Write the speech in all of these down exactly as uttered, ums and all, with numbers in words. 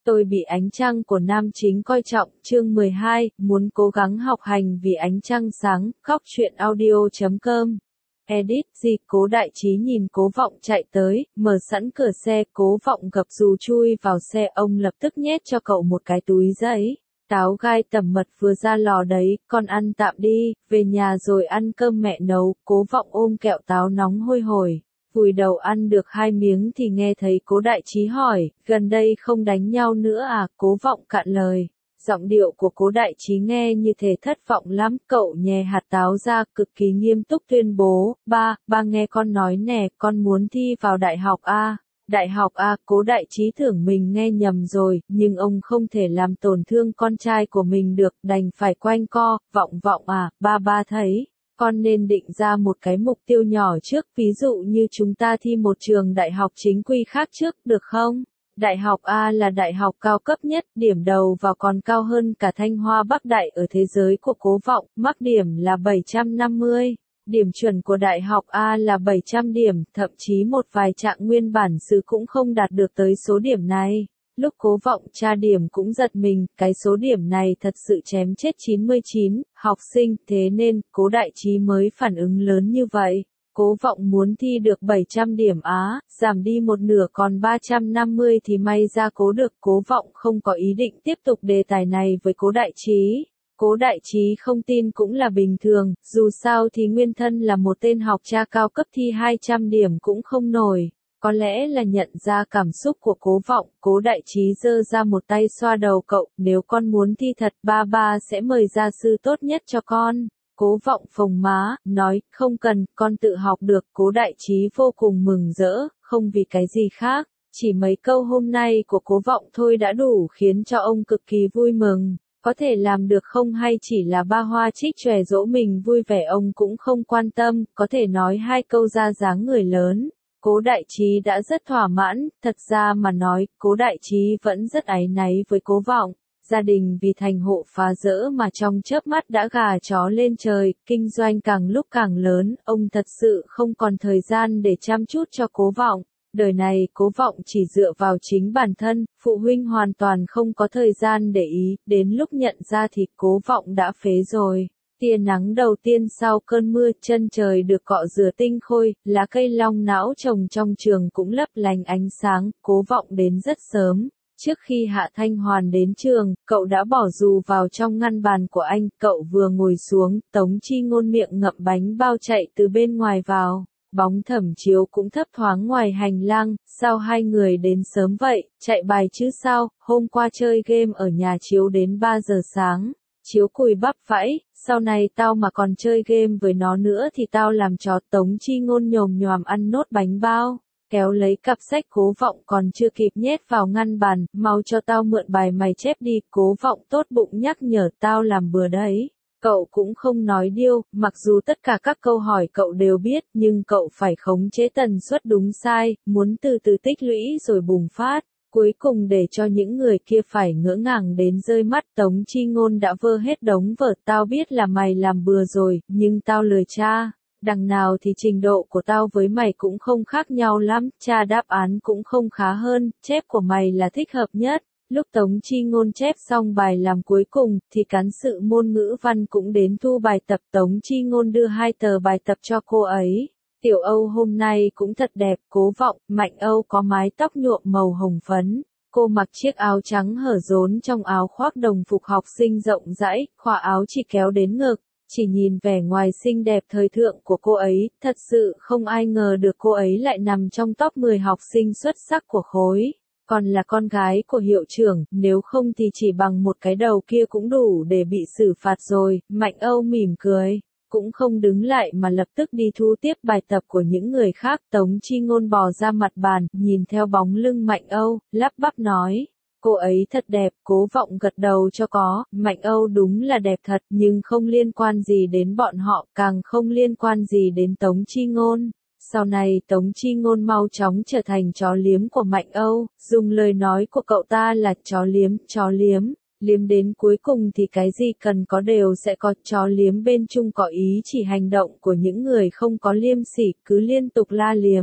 Tôi bị ánh trăng của nam chính coi trọng, chương mười hai, muốn cố gắng học hành vì ánh trăng sáng, khóc chuyện audio chấm com. Edit, gì, Cố Đại Trí nhìn Cố Vọng chạy tới, mở sẵn cửa xe, Cố Vọng gập dù chui vào xe, ông lập tức nhét cho cậu một cái túi giấy. Táo gai tẩm mật vừa ra lò đấy, con ăn tạm đi, về nhà rồi ăn cơm mẹ nấu. Cố Vọng ôm kẹo táo nóng hôi hổi, vùi đầu ăn được hai miếng thì nghe thấy Cố Đại Trí hỏi, gần đây không đánh nhau nữa à? Cố Vọng cạn lời. Giọng điệu của Cố Đại Trí nghe như thể thất vọng lắm, cậu nhè hạt táo ra, cực kỳ nghiêm túc tuyên bố, ba, ba nghe con nói nè, con muốn thi vào đại học A. Đại học A, Cố Đại Trí tưởng mình nghe nhầm rồi, nhưng ông không thể làm tổn thương con trai của mình được, đành phải quanh co, Vọng Vọng à, ba ba thấy, con nên định ra một cái mục tiêu nhỏ trước, ví dụ như chúng ta thi một trường đại học chính quy khác trước, được không? Đại học A là đại học cao cấp nhất, điểm đầu vào còn cao hơn cả Thanh Hoa Bắc Đại ở thế giới của Cố Vọng, mắc điểm là bảy trăm năm mươi. Điểm chuẩn của đại học A là bảy trăm điểm, thậm chí một vài trạng nguyên bản xứ cũng không đạt được tới số điểm này. Lúc Cố Vọng tra điểm cũng giật mình, cái số điểm này thật sự chém chết chín mươi chín học sinh, thế nên Cố Đại Trí mới phản ứng lớn như vậy. Cố Vọng muốn thi được bảy trăm điểm Á, giảm đi một nửa còn ba trăm năm mươi thì may ra cố được. Cố Vọng không có ý định tiếp tục đề tài này với Cố Đại Trí. Cố Đại Trí không tin cũng là bình thường, dù sao thì nguyên thân là một tên học tra cao cấp, thi hai trăm điểm cũng không nổi. Có lẽ là nhận ra cảm xúc của Cố Vọng, Cố Đại Trí giơ ra một tay xoa đầu cậu, nếu con muốn thi thật, ba ba sẽ mời gia sư tốt nhất cho con. Cố Vọng phồng má, nói, không cần, con tự học được. Cố Đại Trí vô cùng mừng rỡ, không vì cái gì khác, chỉ mấy câu hôm nay của Cố Vọng thôi đã đủ khiến cho ông cực kỳ vui mừng. Có thể làm được không hay chỉ là ba hoa trích chòe dỗ mình vui vẻ ông cũng không quan tâm, có thể nói hai câu ra dáng người lớn. Cố Đại Trí đã rất thỏa mãn, thật ra mà nói, Cố Đại Trí vẫn rất áy náy với Cố Vọng. Gia đình vì thành hộ phá rỡ mà trong chớp mắt đã gà chó lên trời, kinh doanh càng lúc càng lớn, ông thật sự không còn thời gian để chăm chút cho Cố Vọng. Đời này Cố Vọng chỉ dựa vào chính bản thân, phụ huynh hoàn toàn không có thời gian để ý, đến lúc nhận ra thì Cố Vọng đã phế rồi. Tia nắng đầu tiên sau cơn mưa, chân trời được cọ rửa tinh khôi, lá cây long não trồng trong trường cũng lấp lánh ánh sáng. Cố Vọng đến rất sớm. Trước khi Hạ Thanh Hoàn đến trường, cậu đã bỏ dù vào trong ngăn bàn của anh, cậu vừa ngồi xuống, Tống Chi Ngôn miệng ngậm bánh bao chạy từ bên ngoài vào, bóng Thẩm Chiếu cũng thấp thoáng ngoài hành lang, sao hai người đến sớm vậy, chạy bài chứ sao, hôm qua chơi game ở nhà Chiếu đến ba giờ sáng, Chiếu cùi bắp vãi, sau này tao mà còn chơi game với nó nữa thì tao làm chó. Tống Chi Ngôn nhồm nhoàm ăn nốt bánh bao. Kéo lấy cặp sách Cố Vọng còn chưa kịp nhét vào ngăn bàn, mau cho tao mượn bài mày chép đi. Cố Vọng tốt bụng nhắc nhở, tao làm bừa đấy. Cậu cũng không nói điêu, mặc dù tất cả các câu hỏi cậu đều biết, nhưng cậu phải khống chế tần suất đúng sai, muốn từ từ tích lũy rồi bùng phát. Cuối cùng để cho những người kia phải ngỡ ngàng đến rơi mắt, Tống Chi Ngôn đã vơ hết đống vở, tao biết là mày làm bừa rồi, nhưng tao lười tra. Đằng nào thì trình độ của tao với mày cũng không khác nhau lắm, tra đáp án cũng không khá hơn, chép của mày là thích hợp nhất. Lúc Tống Chi Ngôn chép xong bài làm cuối cùng, thì cán sự môn ngữ văn cũng đến thu bài tập. Tống Chi Ngôn đưa hai tờ bài tập cho cô ấy. Tiểu Âu hôm nay cũng thật đẹp. Cố Vọng, Mạnh Âu có mái tóc nhuộm màu hồng phấn. Cô mặc chiếc áo trắng hở rốn trong áo khoác đồng phục học sinh rộng rãi, khóa áo chỉ kéo đến ngực. Chỉ nhìn vẻ ngoài xinh đẹp thời thượng của cô ấy, thật sự không ai ngờ được cô ấy lại nằm trong top mười học sinh xuất sắc của khối. Còn là con gái của hiệu trưởng, nếu không thì chỉ bằng một cái đầu kia cũng đủ để bị xử phạt rồi. Mạnh Âu mỉm cười, cũng không đứng lại mà lập tức đi thu tiếp bài tập của những người khác. Tống Chi Ngôn bò ra mặt bàn, nhìn theo bóng lưng Mạnh Âu, lắp bắp nói. Cô ấy thật đẹp. Cố Vọng gật đầu cho có, Mạnh Âu đúng là đẹp thật, nhưng không liên quan gì đến bọn họ, càng không liên quan gì đến Tống Chi Ngôn. Sau này Tống Chi Ngôn mau chóng trở thành chó liếm của Mạnh Âu, dùng lời nói của cậu ta là chó liếm, chó liếm, liếm đến cuối cùng thì cái gì cần có đều sẽ có. Chó liếm bên chung có ý chỉ hành động của những người không có liêm sỉ, cứ liên tục la liếm.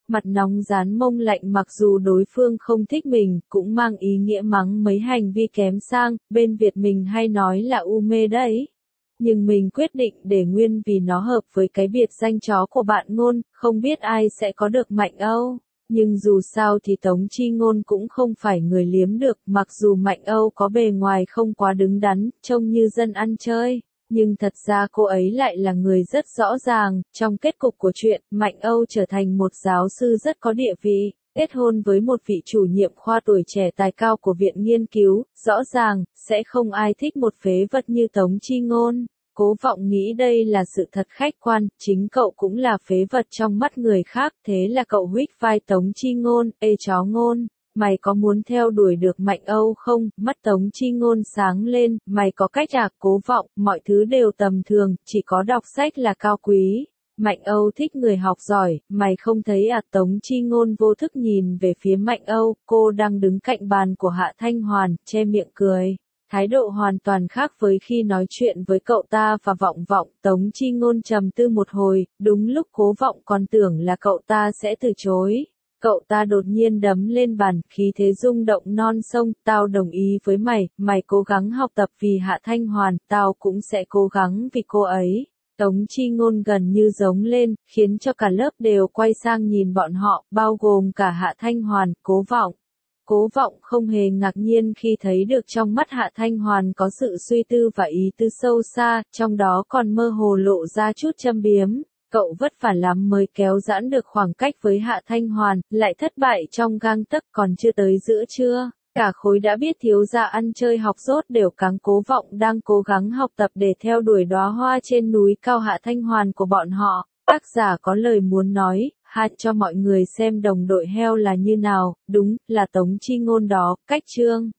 Mặt nóng dán mông lạnh, mặc dù đối phương không thích mình, cũng mang ý nghĩa mắng mấy hành vi kém sang, bên Việt mình hay nói là u mê đấy. Nhưng mình quyết định để nguyên vì nó hợp với cái biệt danh chó của bạn Ngôn, không biết ai sẽ có được Mạnh Âu. Nhưng dù sao thì Tống Chi Ngôn cũng không phải người liếm được, mặc dù Mạnh Âu có bề ngoài không quá đứng đắn, trông như dân ăn chơi. Nhưng thật ra cô ấy lại là người rất rõ ràng, trong kết cục của chuyện, Mạnh Âu trở thành một giáo sư rất có địa vị, kết hôn với một vị chủ nhiệm khoa tuổi trẻ tài cao của viện nghiên cứu, rõ ràng, sẽ không ai thích một phế vật như Tống Chi Ngôn. Cố Vọng nghĩ đây là sự thật khách quan, chính cậu cũng là phế vật trong mắt người khác, thế là cậu huých vai Tống Chi Ngôn, ê chó Ngôn. Mày có muốn theo đuổi được Mạnh Âu không? Mắt Tống Chi Ngôn sáng lên, mày có cách à? Cố Vọng, mọi thứ đều tầm thường, chỉ có đọc sách là cao quý. Mạnh Âu thích người học giỏi, mày không thấy à? Tống Chi Ngôn vô thức nhìn về phía Mạnh Âu, cô đang đứng cạnh bàn của Hạ Thanh Hoàn, che miệng cười. Thái độ hoàn toàn khác với khi nói chuyện với cậu ta và Vọng Vọng. Tống Chi Ngôn trầm tư một hồi, đúng lúc Cố Vọng còn tưởng là cậu ta sẽ từ chối. Cậu ta đột nhiên đấm lên bàn, khí thế rung động non sông, tao đồng ý với mày, mày cố gắng học tập vì Hạ Thanh Hoàn, tao cũng sẽ cố gắng vì cô ấy. Tống Chi Ngôn gần như giống lên, khiến cho cả lớp đều quay sang nhìn bọn họ, bao gồm cả Hạ Thanh Hoàn, Cố Vọng. Cố Vọng không hề ngạc nhiên khi thấy được trong mắt Hạ Thanh Hoàn có sự suy tư và ý tư sâu xa, trong đó còn mơ hồ lộ ra chút châm biếm. Cậu vất vả lắm mới kéo giãn được khoảng cách với Hạ Thanh Hoàn, lại thất bại trong gang tấc, còn chưa tới giữa trưa. Cả khối đã biết thiếu gia ăn chơi học dốt đều cáng Cố Vọng đang cố gắng học tập để theo đuổi đóa hoa trên núi cao Hạ Thanh Hoàn của bọn họ. Tác giả có lời muốn nói, hát cho mọi người xem đồng đội heo là như nào, đúng, là Tống Chi Ngôn đó, cách chương.